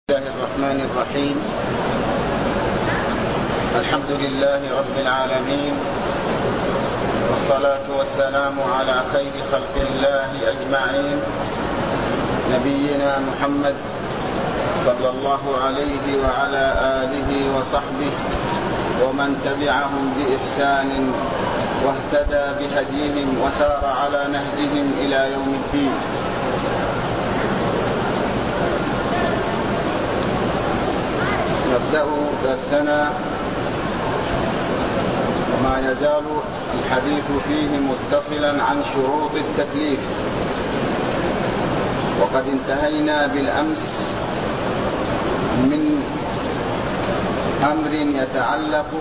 بسم الله الرحمن الرحيم. الحمد لله رب العالمين، والصلاة والسلام على خير خلق الله أجمعين، نبينا محمد صلى الله عليه وعلى آله وصحبه ومن تبعهم بإحسان واهتدى بهديهم وسار على نهجهم إلى يوم الدين. نبدأ درسنا وما يزال الحديث فيه متصلا عن شروط التكليف، وقد انتهينا بالأمس من أمر يتعلق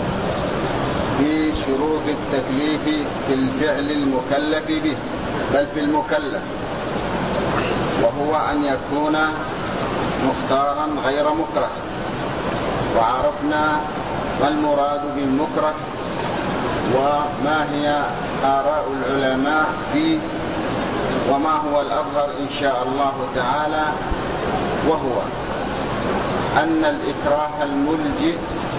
بشروط التكليف في الفعل المكلف به، بل في المكلف، وهو أن يكون مختارا غير مكره. وعرفنا ما المراد بالمكره وما هي آراء العلماء فيه وما هو الأظهر إن شاء الله تعالى، وهو أن الإكراه الملجئ،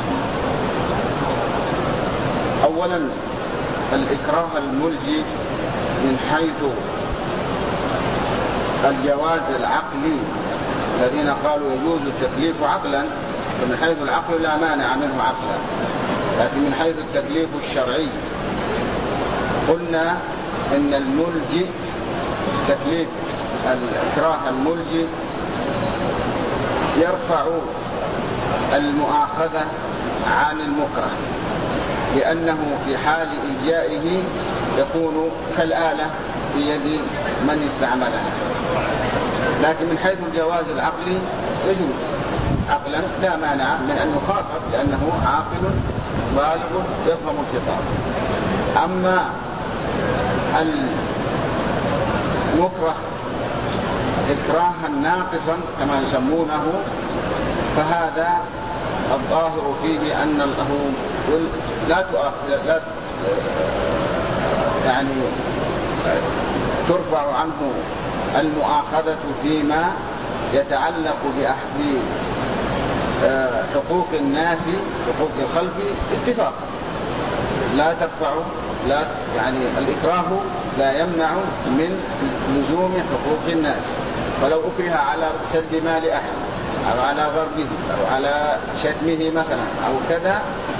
أولا الإكراه الملجئ من حيث الجواز العقلي، الذين قالوا يجوز التكليف عقلا، فمن حيث العقل لا مانع منه عقلا، لكن من حيث التكليف الشرعي قلنا إن الملجئ، تكليف الإكراه الملجئ يرفع المؤاخذة عن المكره، لأنه في حال إلجائه يكون كالآلة في يد من استعملها. لكن من حيث الجواز العقلي يجوز عقلا، لا مانع من أن يخاطب، لأنه عاقل بالغ يفهم الخطاب. أما المكره إكراها ناقصا كما يسمونه، فهذا الظاهر فيه أنه لا ترفع عنه المؤاخذة فيما يتعلق بأحد حقوق الناس، حقوق الخلق اتفاق، لا ترفع، الإكراه لا يمنع من لزوم حقوق الناس. ولو أكره على سلب مال أحد أو على ضربه أو على شتمه مثلا أو كذا،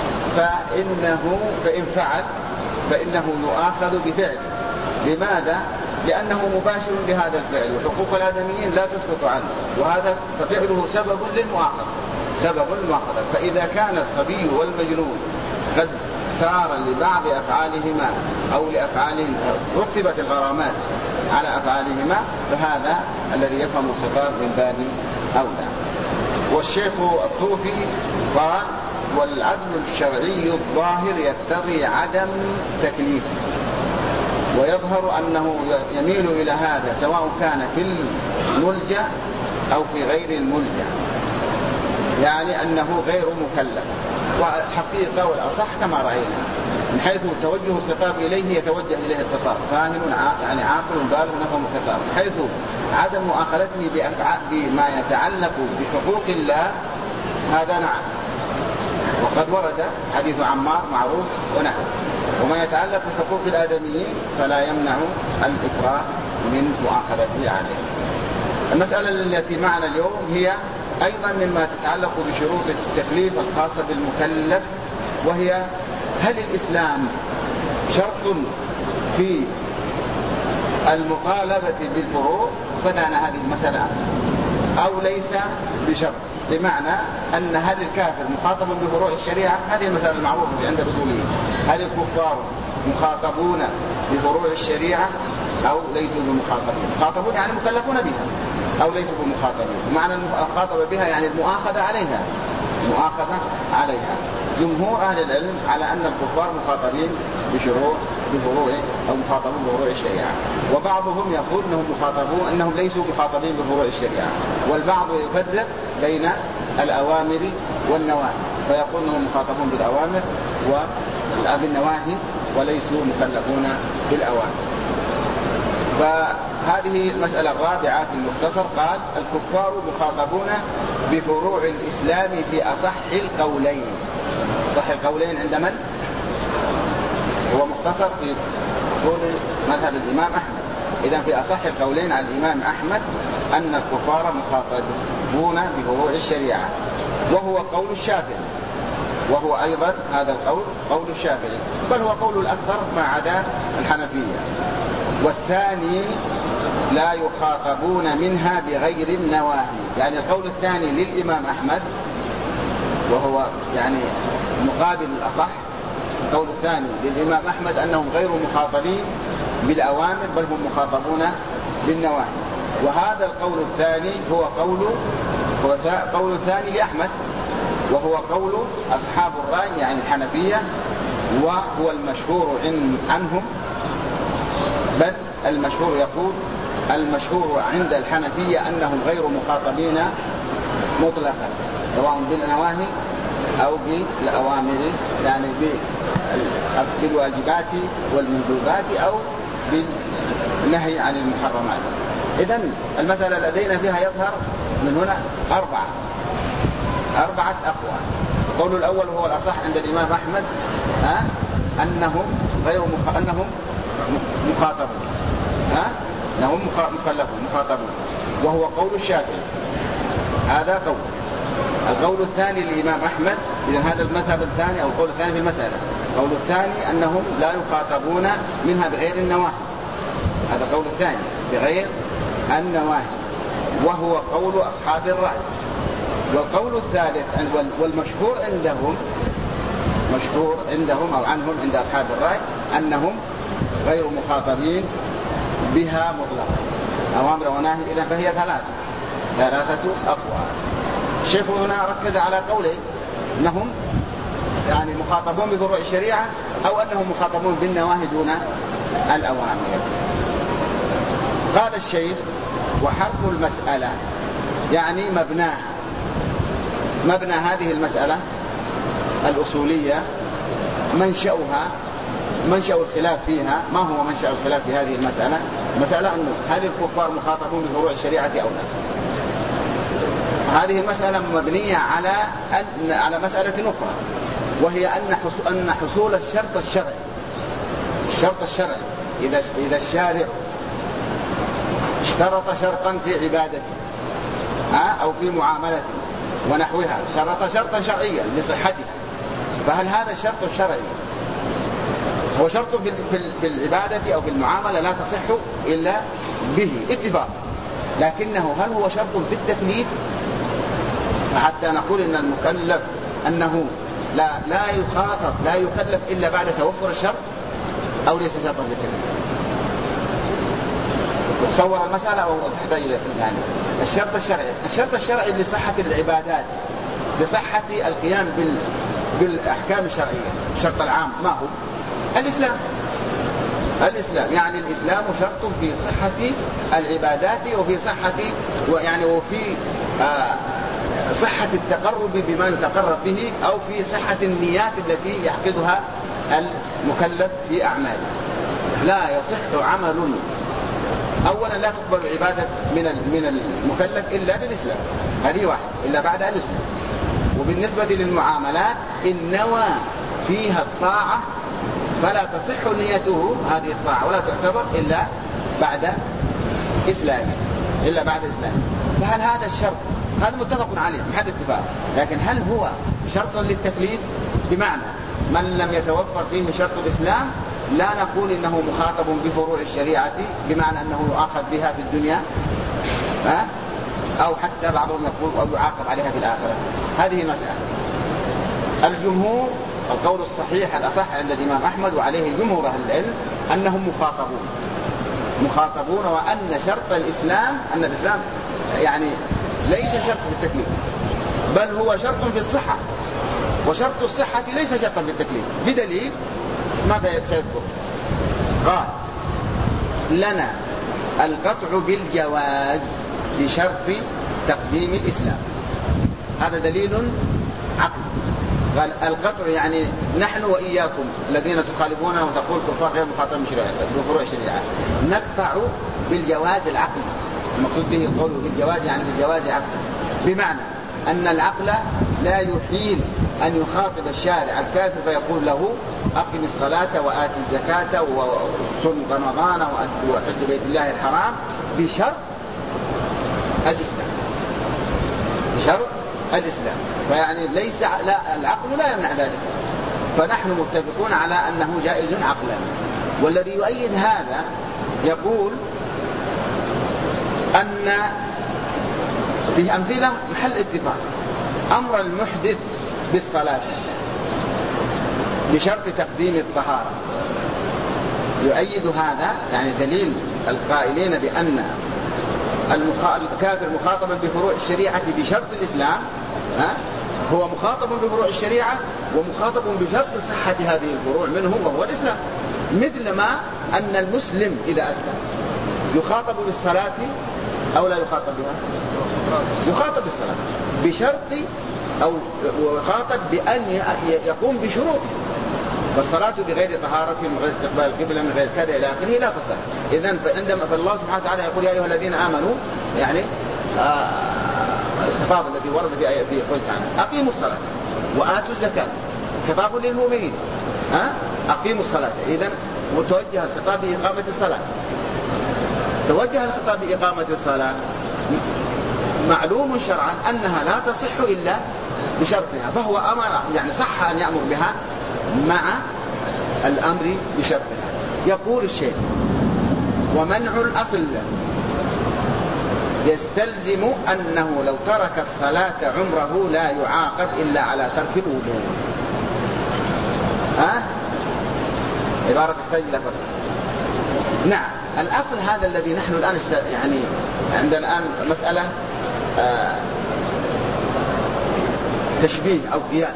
فإن فعل فإنه يؤاخذ بفعل. لماذا؟ لأنه مباشر لهذا الفعل، وحقوق الآدميين لا تسقط عنه، وهذا ففعله سبب للمؤاخذة. فإذا كان الصبي والمجنون قد سار لبعض أفعالهما أو لأفعالهم رتبت الغرامات على أفعالهما، فهذا الذي يفهم الخطاب من باب أولى. والشيخ الطوفي قال: والعدل الشرعي الظاهر يقتضي عدم تكليفه، ويظهر أنه يميل إلى هذا سواء كان في الملجأ أو في غير الملجأ، يعني أنه غير مكلف. والحقيقة والأصح كما رأينا، من حيث توجه الخطاب إليه يتوجه إليه الخطاب، فاهم عاقل بالغ نفهم الخطاب. حيث عدم مؤاخذته بما يتعلق بحقوق الله، هذا نعم، وقد ورد حديث عمار معروف ونحن. وما يتعلق بحقوق الآدميين فلا يمنع الإكراه من مؤاخذته عليه. المسألة التي معنا اليوم هي أيضا مما تتعلق بشروط التكليف الخاصة بالمكلف، وهي: هل الإسلام شرط في المطالبة بالفروع؟ بدأنا هذه المسألة أمس. أو ليس بشرط، بمعنى أن هل الكافر مخاطب بفروع الشريعة؟ هذه المسألة المعروفة عند الأصوليين. هل الكفار مخاطبون بفروع الشريعة أو ليسوا بمخاطبين؟ مخاطبون يعني مكلفون بها، أو ليسوا بمخاطبين. معنى المخاطبة بها يعني المؤاخذة عليها. جمهور أهل العلم على أن الكفار مخاطبين بفروع أو مخاطبون بفروع الشريعة، وبعضهم يقول أنهم ليسوا مخاطبين بفروع الشريعة، والبعض يفرق بين الأوامر والنواهي، فيقول أنهم مخاطبون بالأوامر وبالنواهي وليسوا مكلفون بالأوامر. فهذه المسألة الرابعة في المختصر. قال الكفار مخاطبون بفروع الإسلام في أصح القولين. صح القولين عند من؟ هو مختصر في قول مذهب الإمام أحمد. إذن في أصح القولين على الإمام أحمد أن الكفار مخاطبون بفروع الشريعة، وهو قول الشافعي، وهو أيضا هذا القول قول الشافعي، بل هو قول الأكثر ما عدا الحنفية. والثاني لا يخاطبون منها بغير النواهي، يعني القول الثاني للإمام أحمد وهو يعني مقابل الأصح. القول الثاني للإمام أحمد أنهم غير مخاطبين بالأوامر بل هم مخاطبون بالنواهي، وهذا القول الثاني هو قول الثاني لأحمد، وهو قول أصحاب الرأي يعني الحنفية، وهو المشهور عنهم. بل المشهور يقول المشهور عند الحنفية أنهم غير مخاطبين مطلقا سواء بالنواهي أو بالأوامر، يعني بالواجبات والمندوبات أو بالنهي عن المحرمات. إذن المسألة لدينا فيها يظهر من هنا أربعة أقوال. القول الأول هو الأصح عند الإمام أحمد أنهم مخاطبون، أنهم مخاطبون، وهو قول الشافعي. هذا قول. القول الثاني للإمام أحمد، إذا هذا المذهب الثاني أو القول الثاني في المسألة. القول الثاني أنهم لا يخاطبون منها بغير النواهي، هذا القول الثاني بغير النواهي، وهو قول أصحاب الرأي. والقول الثالث والمشهور عندهم أو عنهم عند أصحاب الرأي أنهم غير مخاطبين بها مطلقا، أوامر وناهي. إذن فهي ثلاثة أقوال. الشيخ هنا ركز على قولين، أنهم يعني مخاطبون بفروع الشريعة أو أنهم مخاطبون بالنواهي دون الأوامر. قال الشيخ وحرف المسألة يعني مبنى هذه المسألة الأصولية، منشأ الخلاف فيها. ما هو منشأ الخلاف في هذه المسألة؟ أنه هل الكفار مخاطبون بفروع الشريعة أو لا؟ هذه المسألة مبنية على مسألة أخرى، وهي أن حصول الشرط الشرعي إذا الشارع اشترط شرطا في عبادته أو في معاملته ونحوها، شرط شرطا شرعيا لصحته، فهل هذا الشرط الشرعي هو شرط في العبادة أو في المعاملة لا تصح إلا به اتفاق، لكنه هل هو شرط في التكليف حتى نقول إن المكلف أنه لا يكلف إلا بعد توفر الشرط، أو ليس شرطا في التكليف؟ تصور المسألة أو تحتاج إلى يعني الشرط الشرعي لصحة العبادات، لصحة القيام بالأحكام الشرعية. الشرط العام ما هو؟ الإسلام. يعني الإسلام شرط في صحة العبادات وفي صحة التقرب بما يتقرب به، أو في صحة النيات التي يعقدها المكلف في أعماله. لا يصح عمل أولا، لا تقبل عبادة من المكلف إلا بالإسلام، هذه واحد، إلا بعد أن يسلم. وبالنسبة للمعاملات إن نوى فيها الطاعة فلا تصح نيته هذه الطاعة ولا تعتبر إلا بعد إسلامه. فهل هذا الشرط هذا متفق عليه محل اتفاق، لكن هل هو شرط للتكليف؟ بمعنى من لم يتوفر فيه شرط الإسلام لا نقول إنه مخاطب بفروع الشريعة بمعنى أنه يؤاخذ بها في الدنيا، أو حتى بعضهم يقول أو يعاقب عليها في الآخرة. هذه مسألة. الجمهور القول الصحيح الأصح عند الإمام أحمد وعليه جمهور أهل العلم أنهم مخاطبون، وأن شرط الإسلام أن الإسلام يعني ليس شرط في التكليف بل هو شرط في الصحة، وشرط الصحة ليس شرطا في التكليف. بدليل ماذا سيذكر؟ قال لنا القطع بالجواز بشرط تقديم الإسلام. هذا دليل عقلي. قال القطع يعني نحن وإياكم الذين تخالفون وتقول كفار غير مخاطبين بفروع الشريعة نقطع بالجواز العقلي. المقصود به قوله بالجواز يعني بالجواز عقلي، بمعنى أن العقل لا يحيل أن يخاطب الشارع الكافر فيقول له أقم الصلاة وآت الزكاة وصم رمضان وحج بيت الله الحرام بشرط الإسلام، بشرط الإسلام. فيعني ليس العقل لا يمنع ذلك، فنحن متفقون على أنه جائز عقلا. والذي يؤيد هذا يقول أن في أمثلة محل اتفاق أمر المحدث بالصلاة بشرط تقديم الطهارة. يؤيد هذا يعني دليل القائلين بأن الكافر مخاطب بفروع الشريعة بشرط الإسلام، هو مخاطب بفروع الشريعة ومخاطب بشرط صحة هذه الفروع منه وهو الإسلام، مثل ما أن المسلم إذا أسلم يخاطب بالصلاة أو لا يخاطب بها؟ يخاطب بالصلاة بشرط أو يخاطب بأن يقوم بشروطه، فالصلاة بغير طهارة من غير استقبال القبلة من غير كذا إلى آخره لا تصح. إذن فالله سبحانه وتعالى يقول يا أيها الذين آمنوا، يعني الخطاب الذي ورد في قوله تعالى أقيموا الصلاة وآتوا الزكاة، خطاب للمؤمنين، أقيموا الصلاة. إذن متوجه الخطاب بإقامة الصلاة، توجه الخطاب بإقامة الصلاة، معلوم شرعا أنها لا تصح إلا بشرطها، فهو أمر يعني صح أن يأمر بها مع الأمر بشرطها. يقول الشيخ ومنع الأصل يستلزم أنه لو ترك الصلاة عمره لا يعاقب إلا على ترك الوضوء. عبارة تحتاج إلى فترة. نعم، الأصل هذا الذي نحن الآن يعني عندنا الآن مسألة تشبيه أو قياس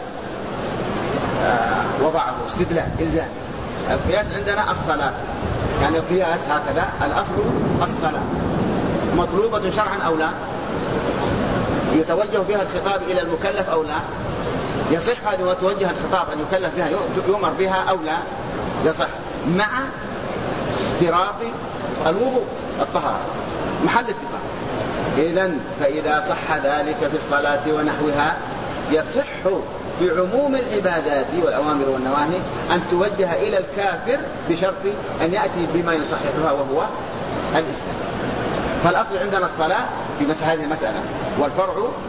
وضعه استدلال إلزام. القياس عندنا الصلاة، يعني القياس هكذا الأصل الصلاة مطلوبة شرعا أو لا، يتوجه بها الخطاب إلى المكلف أو لا، يصح أن يتوجه الخطاب أن يكلف بها يؤمر بها أو لا يصح، مع اشتراط الوضوء الطهارة محل اتفاق. إذن فإذا صح ذلك في الصلاة ونحوها يصح في عموم العبادات والأوامر والنواهي أن توجه إلى الكافر بشرط أن يأتي بما يصححها وهو الإسلام. فالأصل عندنا الصلاة في هذه المسألة، والفرع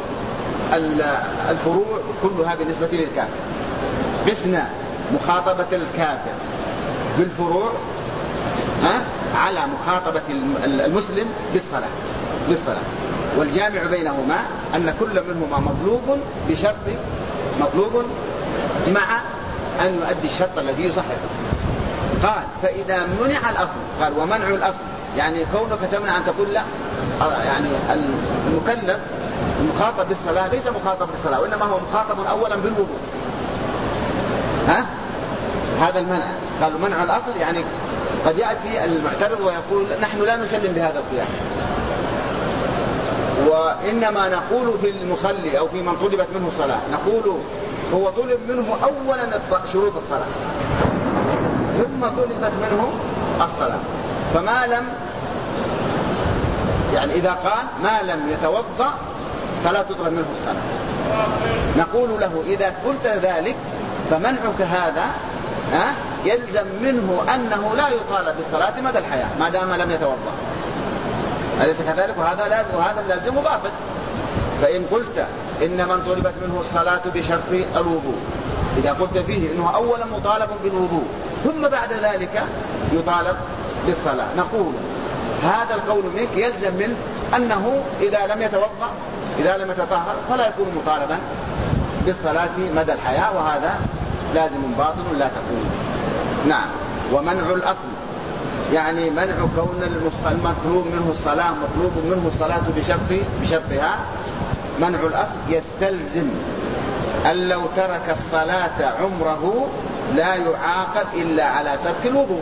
الفروع كلها بالنسبة للكافر. قسنا مخاطبة الكافر بالفروع على مخاطبة المسلم بالصلاة، والجامع بينهما أن كل منهما مطلوب بشرط مطلوب مع أن يؤدي الشرط الذي يصححه. قال فإذا منع الأصل، قال ومنع الأصل يعني كونك تمنع أن تقول لا، يعني المكلف المخاطب بالصلاة ليس مخاطب بالصلاة وإنما هو مخاطب أولا بالوضوء، هذا المنع. قالوا منع الأصل يعني قد يأتي المعترض ويقول نحن لا نسلم بهذا القياس، وإنما نقول في المصلي أو في من طلبت منه الصلاة نقول هو طلب منه أولا شروط الصلاة ثم طلبت منه الصلاة، فما لم يعني إذا قال ما لم يتوضأ فلا تطلب منه الصلاة، نقول له إذا قلت ذلك فمنعك هذا يلزم منه أنه لا يطالب بالصلاة مدى الحياة ما دام لم يتوضأ، أليس كذلك؟ وهذا لازم باطل. فإن قلت إن من طلبت منه الصلاة بشرط الوضوء، إذا قلت فيه إنه أولا مطالب بالوضوء ثم بعد ذلك يطالب بالصلاة، نقول هذا القول منك يلزم منه أنه إذا لم يتوضأ إذا لم يتطهر فلا يكون مطالبا بالصلاة مدى الحياة، وهذا لازم باطل لا تقول. نعم. ومنع الأصل يعني منع كون المطلوب منه الصلاة مطلوب منه الصلاة بشرطها. منع الأصل يستلزم أن لو ترك الصلاة عمره لا يعاقب إلا على ترك الوضوء،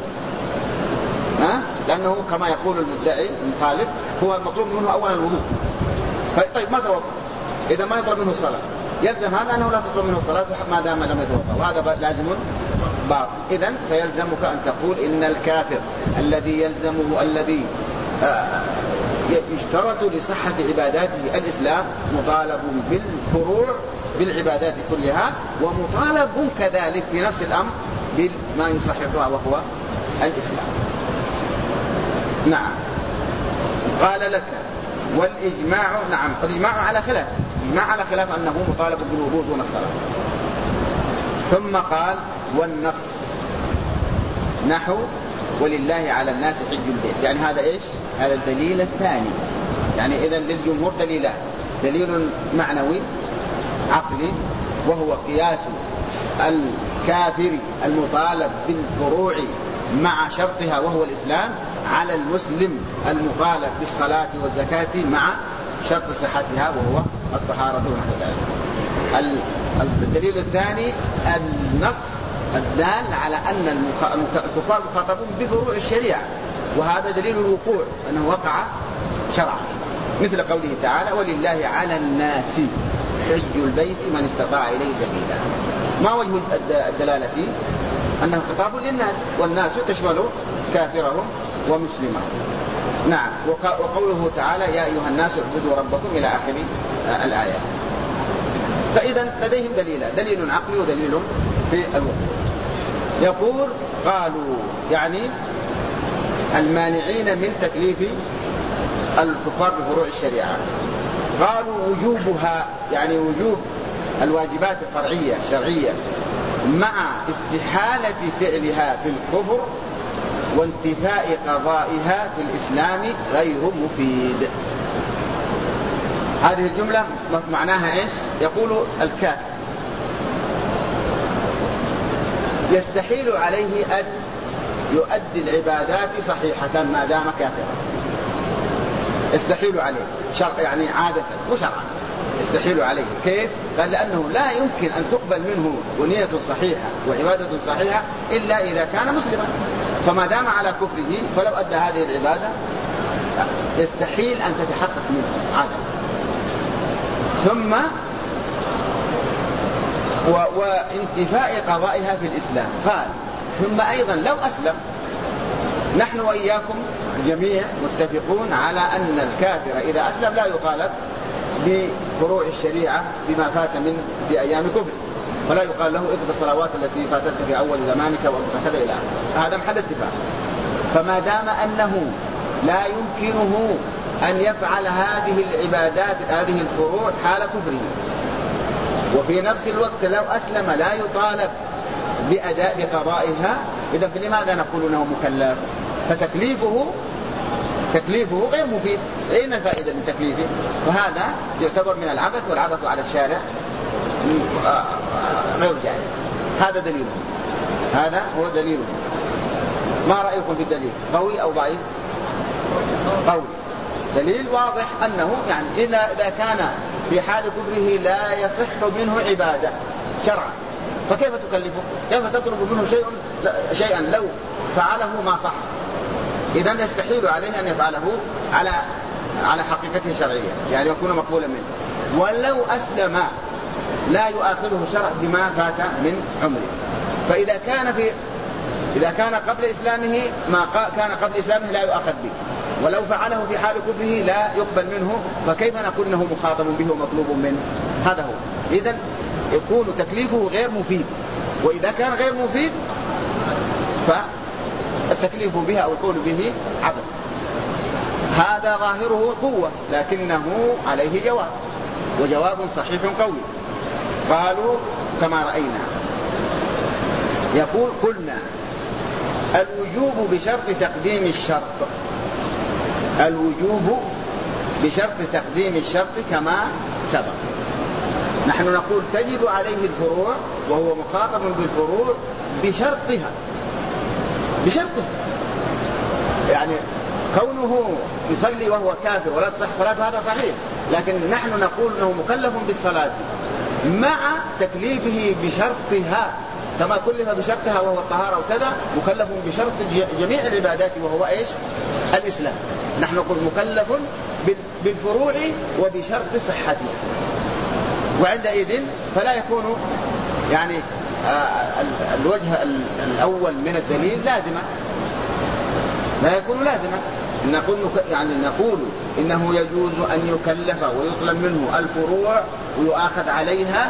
لأنه كما يقول المدعي المخالف هو المطلوب منه أولا الوضوء. طيب ما توضأ إذا ما يطلب منه الصلاة يلزم هذا أنه لا تطلب منه الصلاة ما دام لم يتوضأ، وهذا لازم باطل. إذن فيلزمك أن تقول إن الكافر الذي يلزمه الذي يشترط لصحة عباداته الإسلام، مطالب بالفروع بالعبادات كلها، ومطالب كذلك في نفس الأمر بما يصححها وهو الإسلام. نعم. قال لك والإجماع، نعم الإجماع على خلاف، إجماع على خلاف أنه مطالب بالوضوء دون الصلاة. ثم قال والنص نحو ولله على الناس حج البيت، يعني هذا إيش؟ هذا الدليل الثاني. يعني إذن للجمهور دليلان، دليل معنوي عقلي وهو قياس الكافر المطالب بالفروع مع شرطها وهو الإسلام على المسلم المطالب بالصلاة والزكاة مع شرط صحتها وهو الطهارة ونحو ذلك. الدليل الثاني النص الدال على أن الكفار مخاطبون بفروع الشريعة، وهذا دليل الوقوع أنه وقع شرعا، مثل قوله تعالى ولله على الناس حج البيت من استطاع إليه سبيلا. ما وجه الدلالة فيه؟ أنه خطاب للناس، والناس تشمل كافرهم ومسلمهم. نعم. وقوله تعالى يا أيها الناس اعبدوا ربكم إلى آخر الآية. فإذا لديهم دليل عقلي ودليل في الوقوع. يقول قالوا يعني المانعين من تكليف الكفار بفروع الشريعة، قالوا وجوبها يعني وجوب الواجبات الفرعية الشرعية مع استحالة فعلها في الكفر وانتفاء قضائها في الإسلام غير مفيد. هذه الجملة معناها إيش؟ يقول الكافر يستحيل عليه أن يؤدي العبادات صحيحة ما دام كافرا. يستحيل عليه يعني عادة وشرعا يستحيل عليه. كيف؟ قال لأنه لا يمكن أن تقبل منه ونية صحيحة وعبادة صحيحة إلا إذا كان مسلما، فما دام على كفره فلو أدى هذه العبادة يستحيل أن تتحقق منه عادة. ثم وانتفاء قضائها في الإسلام. قال ثم أيضا لو أسلم، نحن وإياكم الجميع متفقون على أن الكافر إذا أسلم لا يطالب بفروع الشريعة بما فات من في أيام كفر، ولا يقال له اقضي الصلوات التي فاتتك في أول زمانك وكذا إلى آخره. هذا محل اتفاق. فما دام أنه لا يمكنه أن يفعل هذه العبادات هذه الفروع حال كفره، وفي نفس الوقت لو أسلم لا يطالب بأداء بقضائها، إذا فلماذا نقول أنه مكلف؟ فتكليفه غير مفيد. أين الفائدة من تكليفه؟ وهذا يعتبر من العبث، والعبث على الشارع غير جائز. هذا دليله، هذا هو دليله. ما رأيكم في الدليل؟ قوي أو ضعيف؟ قوي. دليل واضح أنه يعني إذا كان في حال كفره لا يصح منه عبادة شرعا، فكيف تكلفه؟ كيف تطلب منه شيئا لو فعله ما صح؟ إذن يستحيل عليه أن يفعله على حقيقته الشرعية، يعني يكون مقبولا منه. ولو أسلم لا يؤاخذه الشرع بما فات من عمره. فإذا كان قبل إسلامه ما كان قبل إسلامه لا يؤاخذ به، ولو فعله في حال كفره لا يقبل منه، فكيف نقول انه مخاطب به ومطلوب منه؟ هذا هو. اذا يكون تكليفه غير مفيد، واذا كان غير مفيد فالتكليف بها او القول به عبث. هذا ظاهره قوة لكنه عليه جواب، وجواب صحيح قوي. قالوا كما رأينا. يقول قلنا الوجوب بشرط تقديم الشرط، الوجوب بشرط تقديم الشرط كما سبق. نحن نقول تجب عليه الفروع وهو مخاطب بالفروع بشرطها، يعني كونه يصلي وهو كافر ولا تصح صلاته هذا صحيح، لكن نحن نقول انه مكلف بالصلاة مع تكليفه بشرطها كما كلف بشرطها وهو الطهارة وكذا، مكلف بشرط جميع العبادات وهو ايش؟ الإسلام. نحن نقول مكلف بالفروع وبشرط صحتها، وعندئذ فلا يكون يعني الوجه الأول من الدليل لازما، لا يكون لازما، نقول إنه يجوز أن يكلف ويطلب منه الفروع ويؤاخذ عليها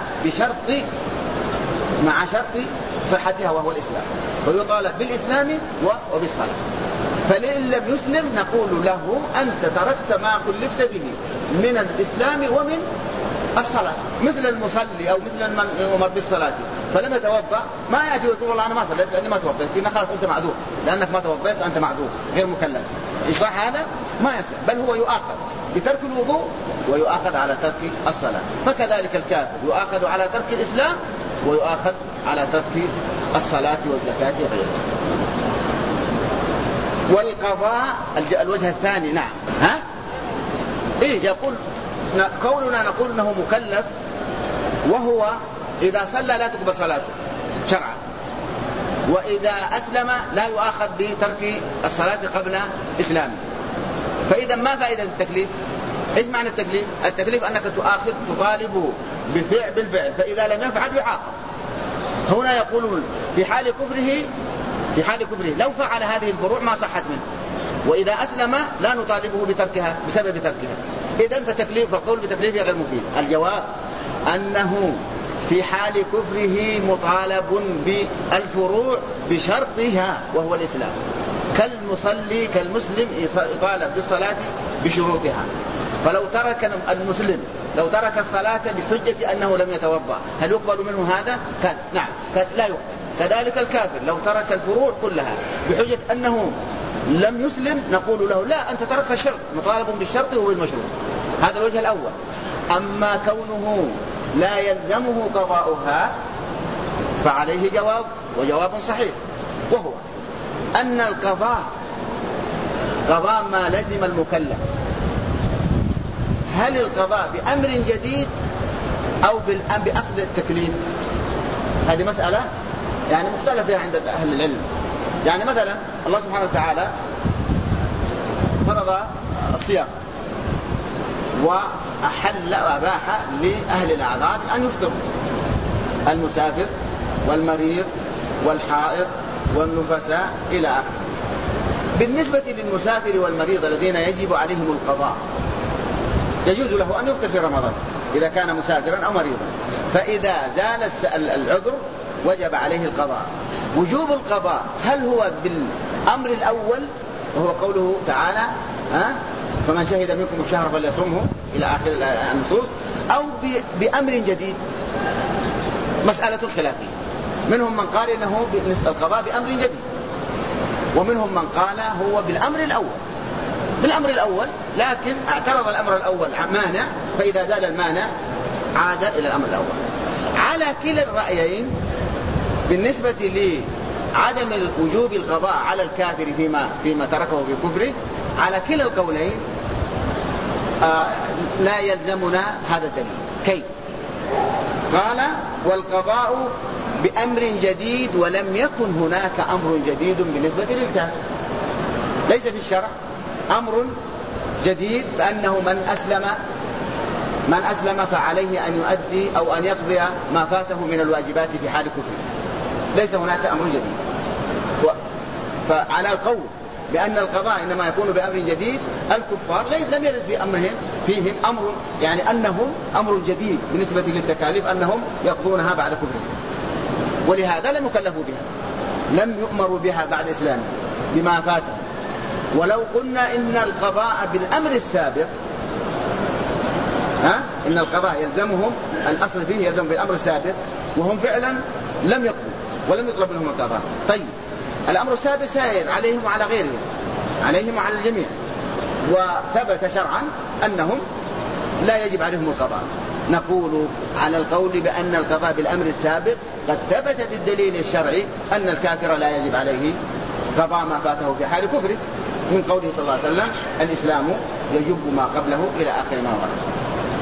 مع شرط صحتها وهو الإسلام، ويطالب بالإسلام وبالصلاة. فلئن لم يسلم نقول له أنت تركت ما كلفت به من الإسلام ومن الصلاة، مثل المصلي أو مثل من يؤمر بالصلاة فلم يتوضأ ما يأتي ويقول والله أنا ما صليت لأني ما توضيت، إن خلاص أنت معذور، لأنك ما توضيت أنت معذور غير مكلف. إصلاح هذا ما يصح، بل هو يؤاخذ بترك الوضوء ويؤاخذ على ترك الصلاة. فكذلك الكافر يؤاخذ على ترك الإسلام ويؤاخذ على ترك الصلاة والزكاة وغيرها. والقضاء الوجه الثاني نعم يقول كوننا نقول انه مكلف وهو اذا صلى لا تقبل صلاته شرعا، واذا اسلم لا يؤاخذ بترك الصلاة قبل اسلامه. فاذا ما فائدة التكليف؟ ايش معنى التكليف؟ التكليف انك تطالبه بالفعل، فاذا لم يفعل يعاقب. هنا يقولون في حال كفره لو فعل هذه الفروع ما صحت منه، وإذا أسلم لا نطالبه بتركها بسبب تركها. إذن فالقول بتكليفه غير مفيد. الجواب أنه في حال كفره مطالب بالفروع بشرطها وهو الإسلام، كالمسلم يطالب بالصلاة بشروطها. فلو ترك المسلم الصلاة بحجة أنه لم يتوضأ هل يقبل منه هذا؟ نعم لا يقبل. كذلك الكافر لو ترك الفروع كلها بحجة أنه لم يسلم نقول له لا، أنت ترك الشرط، مطالب بالشرط وهو المشروع. هذا الوجه الأول. أما كونه لا يلزمه قضاؤها فعليه جواب صحيح، وهو أن القضاء قضاء ما لزم المكلف. هل القضاء بأمر جديد أو بأصل التكليف؟ هذه مسألة مختلف فيها عند أهل العلم. مثلا الله سبحانه وتعالى فرض الصيام وأحل وأباح لأهل الأعذار أن يفطروا، المسافر والمريض والحائض والنفساء إلى آخره. بالنسبة للمسافر والمريض الذين يجب عليهم القضاء يجوز له أن يفطر في رمضان إذا كان مسافرا أو مريضا، فإذا زال العذر وجب عليه القضاء. وجوب القضاء هل هو بالأمر الأول وهو قوله تعالى فمن شهد منكم الشهر فليصمه إلى آخر النصوص، أو بأمر جديد؟ مسألة خلافية. منهم من قال إنه القضاء بأمر جديد، ومنهم من قال هو بالأمر الأول لكن اعترض الأمر الأول مانع، فإذا زال المانع عاد إلى الأمر الأول. على كلا الرأيين بالنسبة لعدم وجوب القضاء على الكافر فيما تركه في كفره، على كلا القولين لا يلزمنا هذا الدليل. كيف؟ قال والقضاء بأمر جديد ولم يكن هناك أمر جديد بالنسبة للكافر. ليس في الشرع أمر جديد بأنه من أسلم فعليه أن يؤدي أو أن يقضي ما فاته من الواجبات في حال كفره. ليس هناك أمر جديد. فعلى القول بأن القضاء إنما يكون بأمر جديد، الكفار لم يرد في فيهم أمر أنهم أمر جديد بالنسبة للتكاليف أنهم يقضونها بعد كفرهم، ولهذا لم يكلفوا بها، لم يؤمروا بها بعد إسلامه بما فاتهم. ولو قلنا إن القضاء بالأمر السابق إن القضاء يلزمهم الأصل فيه يلزم بالأمر السابق وهم فعلا لم يقضوا ولم يطلب منهم القضاء. طيب الأمر السابق سائر عليهم وعلى غيرهم، عليهم وعلى الجميع، وثبت شرعا أنهم لا يجب عليهم القضاء. نقول على القول بأن القضاء بالأمر السابق قد ثبت بالدليل الشرعي أن الكافر لا يجب عليه قضاء ما فاته في حال كفره، من قوله صلى الله عليه وسلم الإسلام يجب ما قبله إلى آخر ما ورد.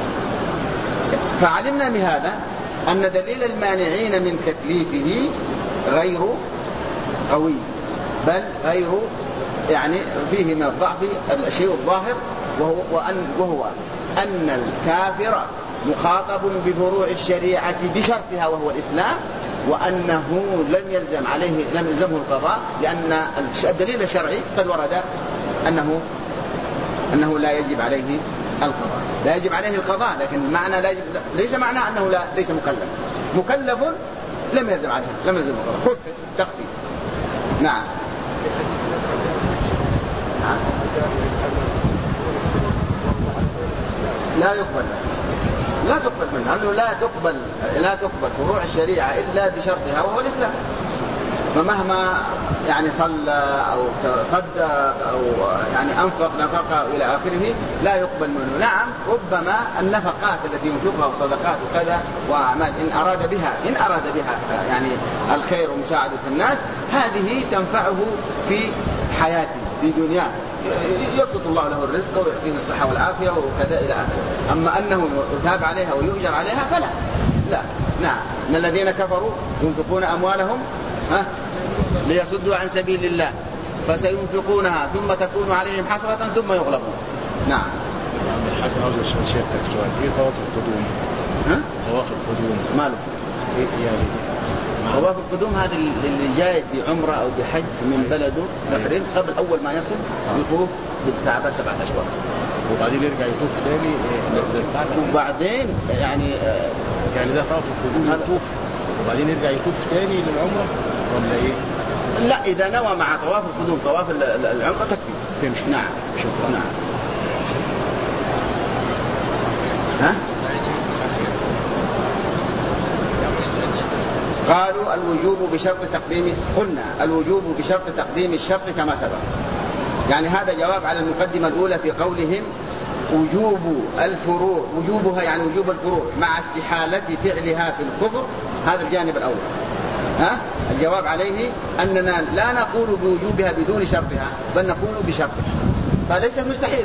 فعلمنا بهذا أن دليل المانعين من تكليفه غير قوي، بل غير فيه من الضعف الشيء الظاهر، وهو أن الكافر مخاطب بفروع الشريعة بشرطها وهو الإسلام، وأنه لم يلزمه القضاء لأن الدليل الشرعي قد ورد أنه أنه لا يجب عليه القضاء. لا يجب عليه القضاء، لكن معنى لا يجب ليس معنى أنه ليس مكلف. مكلف لم يجب عليه، لم يجب القضاء، خف تخفيف. نعم. لا يقبل، لا تقبل منه، لأنه لا تقبل فروع الشريعة إلا بشرطها وهو الإسلام. فمهما يعني صلى أو تصدق أو يعني أنفق نفقة إلى آخره لا يقبل منه. نعم، ربما النفقات التي ينفقها وصدقات وكذا وأعمال إن أراد بها يعني الخير ومساعدة الناس، هذه تنفعه في حياته في دنياه، يبسط الله له الرزق ويعطيه الصحة والعافية وكذا إلى آخره. أما أنه يثاب عليها ويؤجر عليها فلا. لا. نعم. إن الذين كفروا ينفقون أموالهم ليصدوا عن سبيل الله فسينفقونها ثم تكون عليهم حسرة ثم يغلبون. نعم. الحاج عاوز الشيخ سؤال، ايه طواف القدوم؟ طواف القدوم ماله؟ يعني طواف القدوم هذا اللي جاي بعمرة أو بحج من بلده محرم قبل أول ما يصل يطوف بالكعبة 7 أشواط، وبعدين يرجع يطوف ثاني وبعدين يعني ده طواف القدوم يطوف وبعدين يرجع يطوف ثاني للعمرة ولا ايه؟ لا، إذا نوى مع طواف القدوم طواف العمرة تكفي تمشي. نعم. شكرا. نعم. قالوا الوجوب بشرط تقديم، قلنا الوجوب بشرط تقديم الشرط كما سبق. يعني هذا جواب على المقدمة الأولى في قولهم وجوب الفروع، وجوبها يعني وجوب الفروع مع استحالة فعلها في الكفر، هذا الجانب الأول. الجواب عليه أننا لا نقول بوجوبها بدون شرطها، بل نقول بشرطها، فليست مستحيلة.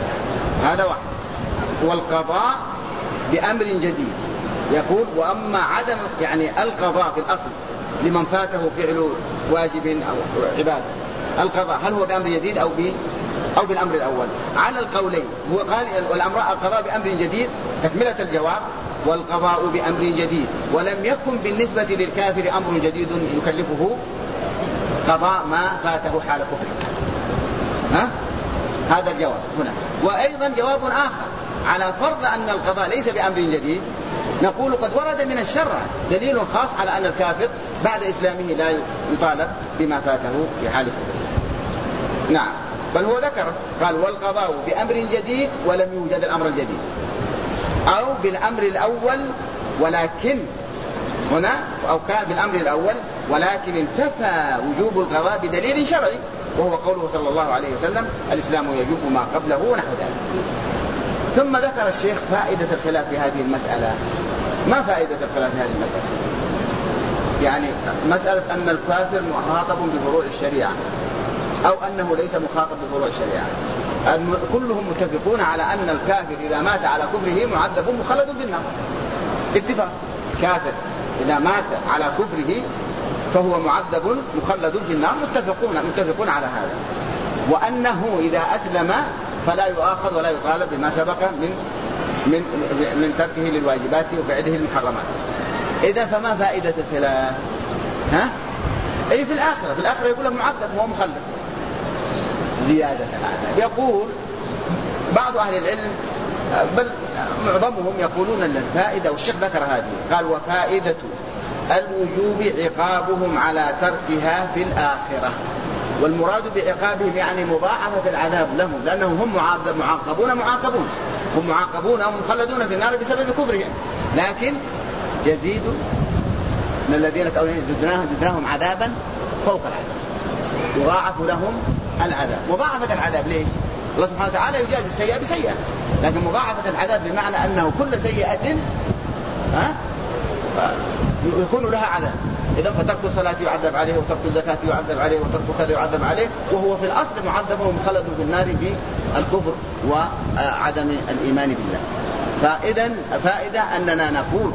هذا واحد. والقضاء بأمر جديد، يقول وأما عدم يعني القضاء في الأصل لمن فاته فعل واجب أو عبادة، القضاء هل هو بأمر جديد أو بالأمر الأول؟ على القولين. هو قال القضاء بأمر جديد تكملة الجواب، والقضاء بأمر جديد، ولم يكن بالنسبة للكافر أمر جديد يكلفه قضاء ما فاته حال كفره. هذا الجواب هنا. وأيضا جواب آخر على فرض أن القضاء ليس بأمر جديد، نقول قد ورد من الشرع دليل خاص على أن الكافر بعد إسلامه لا يطالب بما فاته في حال كفره. نعم، بل هو ذكر قال والقضاء بأمر جديد ولم يوجد الأمر الجديد، أو بالأمر الأول ولكن هنا، أو كان بالأمر الأول ولكن انتفى وجوب القضاء بدليل شرعي، وهو قوله صلى الله عليه وسلم الإسلام يجوب ما قبله ونحو ذلك. ثم ذكر الشيخ فائدة الخلاف في هذه المسألة. ما فائدة الخلاف في هذه المسألة؟ يعني مسألة أن الكافر مخاطب بفروع الشريعة أو أنه ليس مخاطب بفروع الشريعة، كلهم متفقون على أن الكافر إذا مات على كفره معذب مخلد في النار، اتفاق. كافر إذا مات على كفره فهو معذب مخلد في النار، متفقون على هذا. وأنه إذا أسلم فلا يؤاخذ ولا يطالب بما سبق من تركه للواجبات وفعله للمحرمات. إذا فما فائدة الخلاف؟ أي في الآخرة يقول له معذب وهو مخلد زيادة العذاب. يقول بعض أهل العلم بل معظمهم يقولون أن الفائدة، والشيخ ذكر هذه، قال وفائدة الوجوب عقابهم على تركها في الآخرة، والمراد بعقابهم يعني مضاعفة العذاب لهم، لأنهم هم معاقبون هم مخلدون في النار بسبب كفرهم، لكن يزيد من الذين زدناهم عذابا فوق العذاب، يضاعف لهم العذاب. مضاعفة العذاب ليش؟ الله سبحانه وتعالى يجازي السيئة بسيئة، لكن مضاعفة العذاب بمعنى أنه كل سيئة يكون لها عذاب. إذا فترك الصلاة يعذب عليه، وترك الزكاة يعذب عليه، وترك كذا يعذب عليه، وهو في الأصل معذب ومخلد في النار بالكفر وعدم الإيمان بالله. فإذا فائدة أننا نقول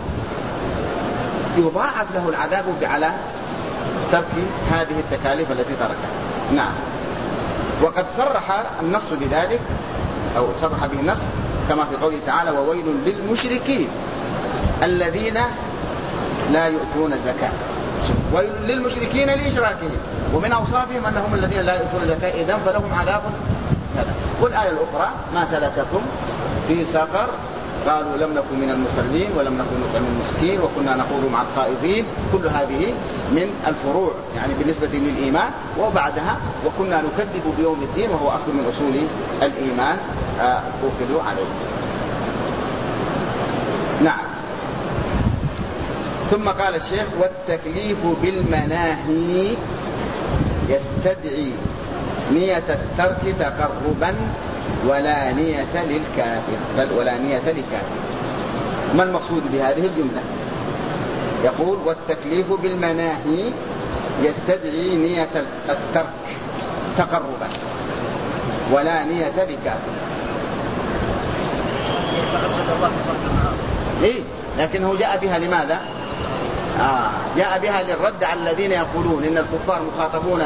يضاعف له العذاب على ترك هذه التكاليف التي تركها. نعم. وقد صرح النص بذلك، أو صرح به النص كما في قوله تعالى وويل للمشركين الذين لا يؤتون الزكاة. ويل للمشركين لإشراكهم، ومن أوصافهم أنهم الذين لا يؤتون الزكاة، إذن فلهم عذاب هذا. والآية الأخرى ما سلككم في سقر قالوا لم نكن من المصلين ولم نكن نطعم المسكين وكنا نخوض مع الخائضين. كل هذه من الفروع يعني بالنسبة للإيمان. وبعدها وكنا نكذب بيوم الدين وهو أصل من أصول الإيمان أخذوا عليه. نعم. ثم قال الشيخ والتكليف بالمناهي يستدعي نية الترك تقربا ولا نية للكافر بل ولا نية للكافر. ما المقصود بهذه الجملة؟ يقول والتكليف بالمناهي يستدعي نية الترك تقربا ولا نية للكافر. إيه؟ لكنه جاء بها لماذا؟ جاء بها للرد على الذين يقولون إن الكفار مخاطبون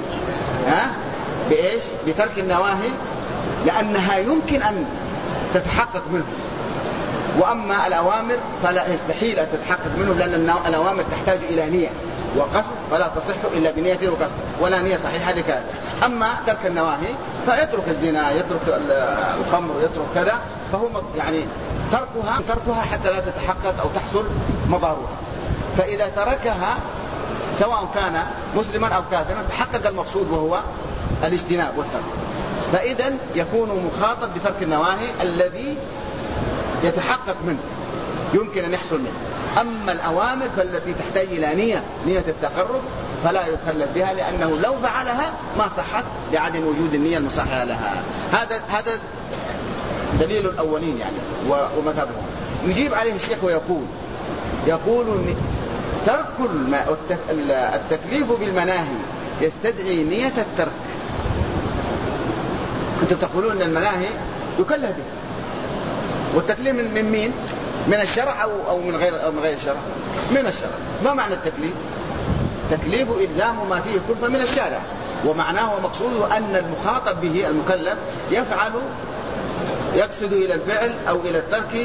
بإيش؟ بترك النواهي لأنها يمكن أن تتحقق منه، وأما الأوامر فلا يستحيل أن تتحقق منه لأن الأوامر تحتاج إلى نية وقصد فلا تصح إلا بنية وقصد ولا نية صحيحة لكذا. أما ترك النواهي فيترك الزنا يترك الخمر يترك كذا فهو يعني تركها حتى لا تتحقق أو تحصل مضارها. فإذا تركها سواء كان مسلما أو كافرا تحقق المقصود وهو الاجتناب والترك. فإذا يكون مخاطب بترك النواهي الذي يتحقق منه يمكن أن يحصل منه. أما الأوامر فالتي تحتاج إلى نية التقرب فلا يكلف بها لأنه لو فعلها ما صحت لعدم وجود النية المصححة لها. هذا دليل الأولين يعني ومذهبهم. يجيب عليه الشيخ ويقول ترك التكليف بالمناهي يستدعي نية الترك. أنتم تقولون أن المناهي يكلف به والتكليف من مين؟ من الشرع أو من غير الشرع؟ من الشرع. ما معنى التكليف؟ تكليف إلزام ما فيه كلفة من الشارع، ومعناه ومقصوده أن المخاطب به المكلف يقصد إلى الفعل أو إلى الترك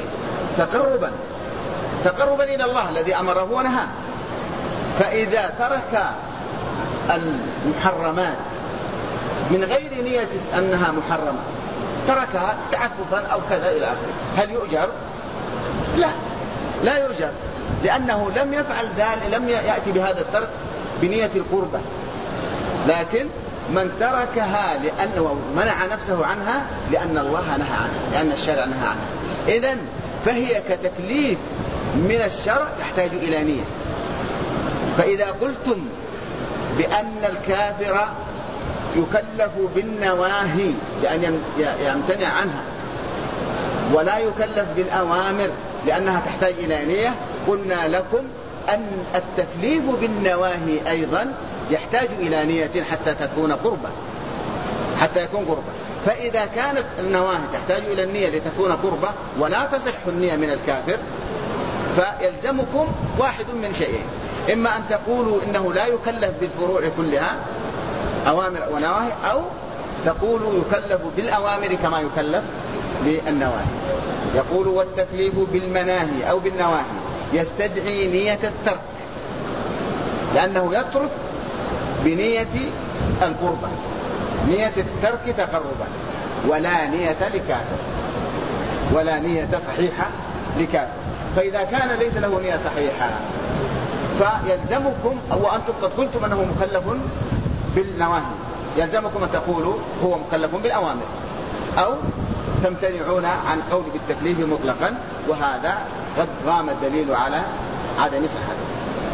تقربا إلى الله الذي أمره ونهاه. فإذا ترك المحرمات من غير نية أنها محرمة تركها تعففا أو كذا إلى آخره هل يؤجر؟ لا يؤجر لأنه لم يفعل ذلك، لم يأتي بهذا الترك بنية القربة. لكن من تركها لأنه منع نفسه عنها لأن الله نهى عنها لأن الشارع نهى عنها. إذن فهي كتكليف من الشرع تحتاج إلى نية. فإذا قلتم بأن الكافر يكلف بالنواهي بأن يمتنع عنها ولا يكلف بالأوامر لأنها تحتاج إلى نية، قلنا لكم أن التكليف بالنواهي أيضا يحتاج إلى نية حتى يكون قربة. فإذا كانت النواهي تحتاج إلى النية لتكون قربة ولا تصح النية من الكافر فيلزمكم واحد من شيئين: إما أن تقولوا إنه لا يكلف بالفروع كلها أوامر ونواهي، أو تقولوا يكلف بالأوامر كما يكلف بالنواهي. يقول والتكليف بالمناهي أو بالنواهي يستدعي نية الترك لأنه يترك بنية القربة، نية الترك تقربا، ولا نية لكافر ولا نية صحيحة لكافر. فإذا كان ليس له نية صحيحة فيلزمكم، وأنتم قد قلتم أنه مكلف بالنواهي، يلزمكم أن تقولوا هو مكلف بالأوامر، أو تمتنعون عن قول بالتكليف مطلقا، وهذا قد قام الدليل على عدم صحته.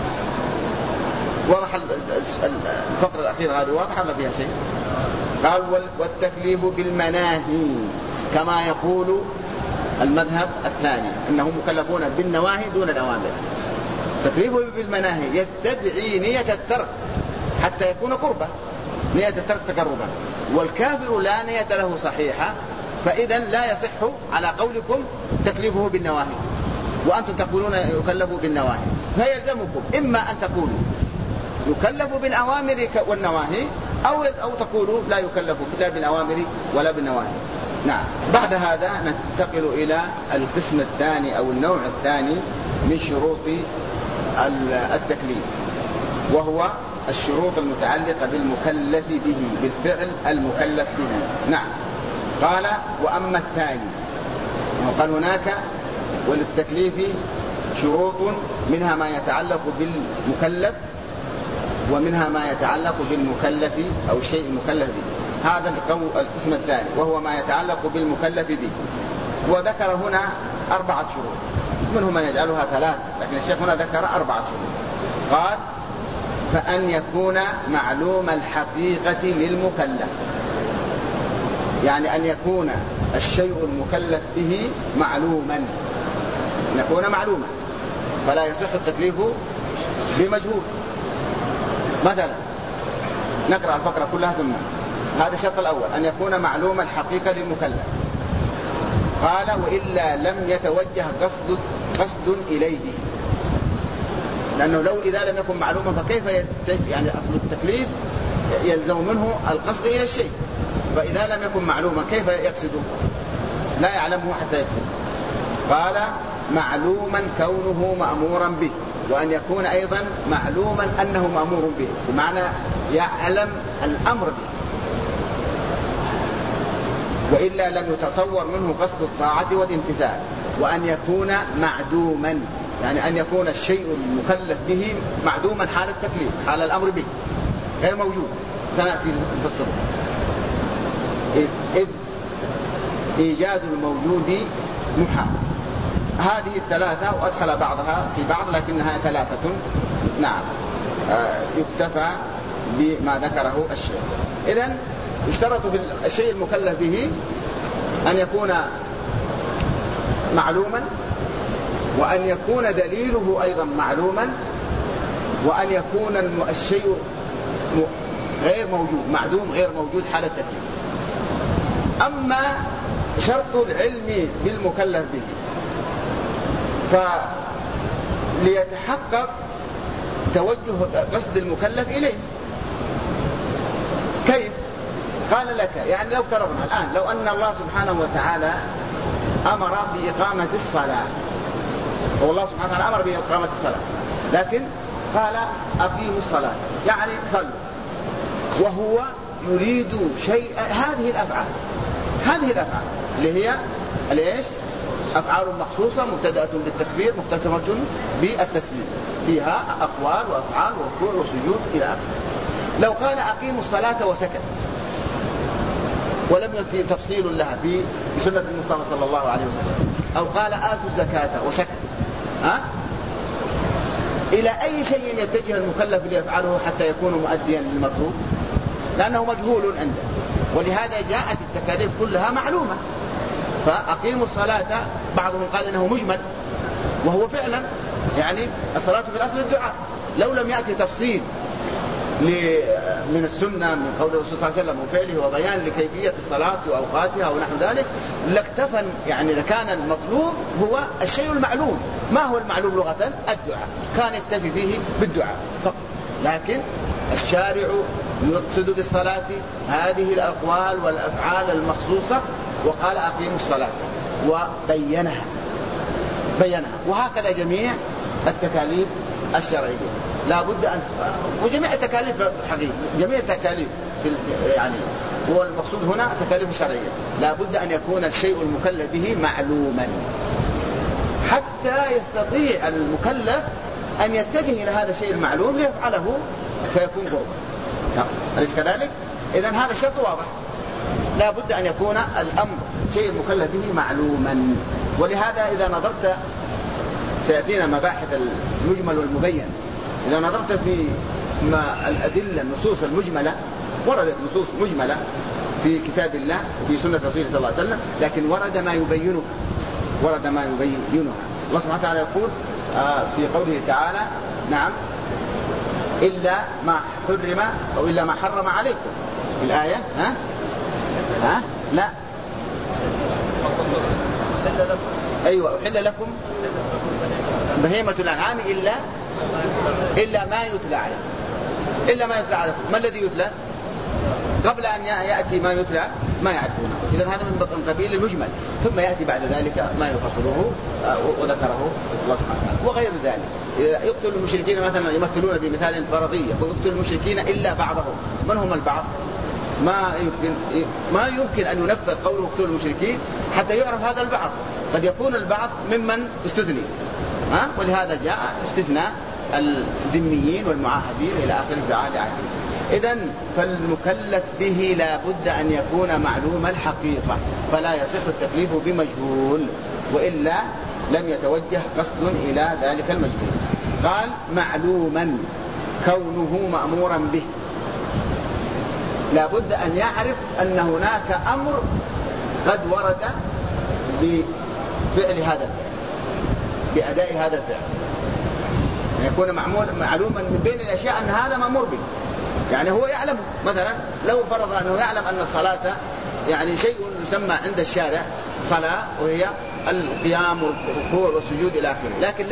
واضح الفقرة الأخيرة هذه واضحة ما فيها شيء؟ قال والتكليف بالمناهي كما يقول المذهب الثاني أنهم مكلفون بالنواهي دون الأوامر. تكليفه بالمناهي يستدعي نية الترك حتى يكون قربة، نية الترك تقربا، والكافر لا نية له صحيحة، فإذا لا يصح على قولكم تكليفه بالنواهي وأنتم تقولون يكلف بالنواهي. فيلزمكم إما أن تقولوا يكلف بالأوامر والنواهي، أو تقولوا لا يكلف لا بالأوامر ولا بالنواهي. نعم. بعد هذا ننتقل إلى القسم الثاني أو النوع الثاني من شروط التكليف، وهو الشروط المتعلقة بالمكلف به، بالفعل المكلف به. نعم. قال وأما الثاني، وقال هناك وللتكليف شروط منها ما يتعلق بالمكلف ومنها ما يتعلق بالمكلف أو الشيء المكلف به. هذا القسم الثاني وهو ما يتعلق بالمكلف به. وذكر هنا 4 شروط، منهم من يجعلها 3، لكن الشيخ هنا ذكر 4 شروط. قال فأن يكون معلوم الحقيقة للمكلف، يعني أن يكون الشيء المكلف به معلوما، أن يكون معلوما، فلا يصح التكليف بمجهول. مثلا نقرأ الفقرة كلها ثم هذا الشرط الأول، أن يكون معلوم الحقيقة للمكلف. قال وإلا لم يتوجه قصد إليه، لأنه لو إذا لم يكن معلوما فكيف يعني أصل التكليف يلزم منه القصد إلى الشيء، فإذا لم يكن معلوما كيف يقصده؟ لا يعلمه حتى يقصده. قال معلوما كونه مأمورا به، وأن يكون أيضا معلوما أنه مأمور به، بمعنى يعلم الأمر به، وإلا لم يتصور منه قصد الطاعة والامتثال. وأن يكون معدوما، يعني أن يكون الشيء المكلف به معدوما حال التكليف، حال الأمر به غير موجود، سنأتي نفسره. إذ إيجاد الموجود محال. هذه 3 وأدخل بعضها في بعض لكنها 3. نعم يكتفى بما ذكره الشيخ. إذن يشترط في الشيء المكلف به أن يكون معلوما، وأن يكون دليله أيضا معلوما، وأن يكون الشيء غير موجود، معدوم غير موجود حال التكليف. أما شرط العلم بالمكلف به فليتحقق توجه قصد المكلف إليه. كيف؟ قال لك يعني لو افترضنا الآن لو أن الله سبحانه وتعالى أمر بإقامة الصلاة، والله سبحانه وتعالى أمر بإقامة الصلاة، لكن قال أقيموا الصلاة يعني صلوا، وهو يريد شيء. هذه الأفعال اللي هي ليش؟ أفعال مخصوصة مبتدأة بالتكبير مختتمة بالتسليم، فيها أقوال وأفعال وركوع وسجود إلى آخره. لو قال أقيموا الصلاة وسكت ولم يكن تفصيل لها في سنة المصطفى صلى الله عليه وسلم، أو قال آتوا الزكاة وسكت، إلى أي شيء يتجه المكلف ليفعله حتى يكون مؤديا للمطلوب؟ لأنه مجهول عنده، ولهذا جاءت التكاليف كلها معلومة. فأقيموا الصلاة بعضهم قال إنه مجمل، وهو فعلا يعني الصلاة في الأصل الدعاء. لو لم يأتي تفصيل من السنة من قول الرسول صلى الله عليه وسلم وفعله وبيان لكيفية الصلاة وأوقاتها ونحو ذلك لكتفى، يعني لكان المطلوب هو الشيء المعلوم. ما هو المعلوم لغة؟ الدعاء، كان يكتفي فيه بالدعاء فقط. لكن الشارع يقصد بالصلاة هذه الأقوال والأفعال المخصوصة، وقال أقيموا الصلاة وبينها. وهكذا جميع التكاليف الشرعية لا بد أن، وجميع التكاليف الحقيقية، جميع التكاليف يعني هو المقصود هنا التكاليف الشرعية، لا بد أن يكون الشيء المكلف به معلوما حتى يستطيع المكلف أن يتجه إلى هذا الشيء المعلوم ليفعله فيكون قربا. أليس كذلك؟ إذن هذا شرط واضح، لا بد أن يكون الأمر شيء المكلف به معلوما. ولهذا إذا نظرت سيأتينا مباحث المجمل والمبين، إذا نظرت في الأدلة النصوص المجملة، وردت نصوص مجملة في كتاب الله وفي سنة رسوله صلى الله عليه وسلم، لكن ورد ما يبينها. الله سبحانه وتعالى يقول في قوله تعالى نعم إلا ما حرم أو إلا ما حرم عليكم في الآية. لا أيوة أحل لكم بهيمة الأنعام إلا ما يتلى عليكم. إلا ما يتلى عليكم. ما الذي يتلى؟ قبل أن يأتي ما يتلى ما يعرفونه. إذن هذا من قبيل المجمل، ثم يأتي بعد ذلك ما يفصله وذكره الله سبحانه وتعالى. وغير ذلك يقتل المشركين مثلا، يمثلون بمثال فرضي، يقتل المشركين إلا بعضهم. من هم البعض؟ ما يمكن أن ينفذ قوله اقتلوا المشركين حتى يعرف هذا البعض. قد يكون البعض ممن استثني، ولهذا جاء استثناء الذميين والمعاهدين إلى آخره في عهد عهده. إذن فالمكلف به لا بد أن يكون معلوم الحقيقة، فلا يصح التكليف بمجهول، وإلا لم يتوجه قصد إلى ذلك المجهول. قال معلوما كونه مأمورا به، لا بد أن يعرف أن هناك أمر قد ورد بفعل هذا الفعل، بأداء هذا الفعل، يكون معلوما من بين الأشياء أن هذا مأمور به. يعني هو يعلم، مثلا لو فرض أنه يعلم أن الصلاة يعني شيء يسمى عند الشارع صلاة، وهي القيام والركوع والسجود إلى آخره، لكن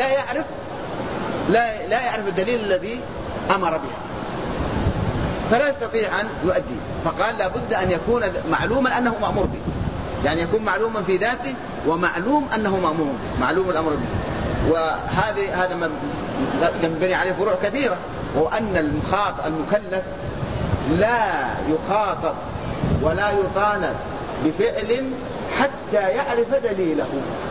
لا يعرف الدليل الذي أمر بها، فلا يستطيع أن يؤدي. فقال لا بد أن يكون معلوما أنه مأمور به، يعني يكون معلوما في ذاته ومعلوم أنه مأمور به، معلوم الأمر به. وهذا ينبني عليه فروع كثيرة، وأن المكلف لا يخاطب ولا يطالب بفعل حتى يعرف دليله،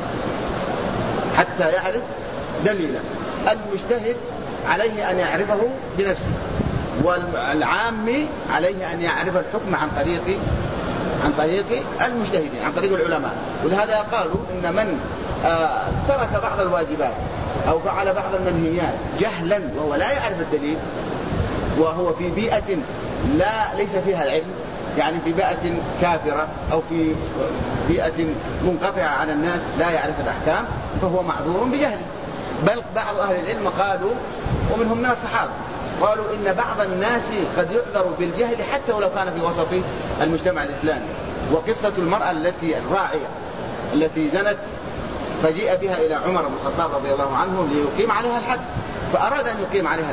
حتى يعرف دليله. المجتهد عليه أن يعرفه بنفسه، والعام عليه أن يعرف الحكم عن طريق المجتهدين، عن طريق العلماء. ولهذا قالوا إن من ترك بعض الواجبات أو فعل بعض المنهيات جهلا وهو لا يعرف الدليل، وهو في بيئة ليس فيها العلم، يعني في بيئة كافرة أو في بيئة منقطعة عن الناس لا يعرف الأحكام، فهو معذور بجهله. بل بعض أهل العلم قالوا، ومنهم من الصحابة، قالوا إن بعض الناس قد يعذر بالجهل حتى ولو كان في وسط المجتمع الإسلامي. وقصة المرأة الراعية التي زنت فجيء بها إلى عمر بن الخطاب رضي الله عنه ليقيم عليها الحد، فأراد أن يقيم عليها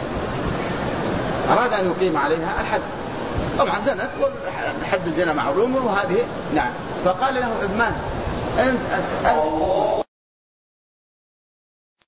الحد، طبعا زنت والحد الزنا معلوم، وهذه نعم. فقال له عثمان أنت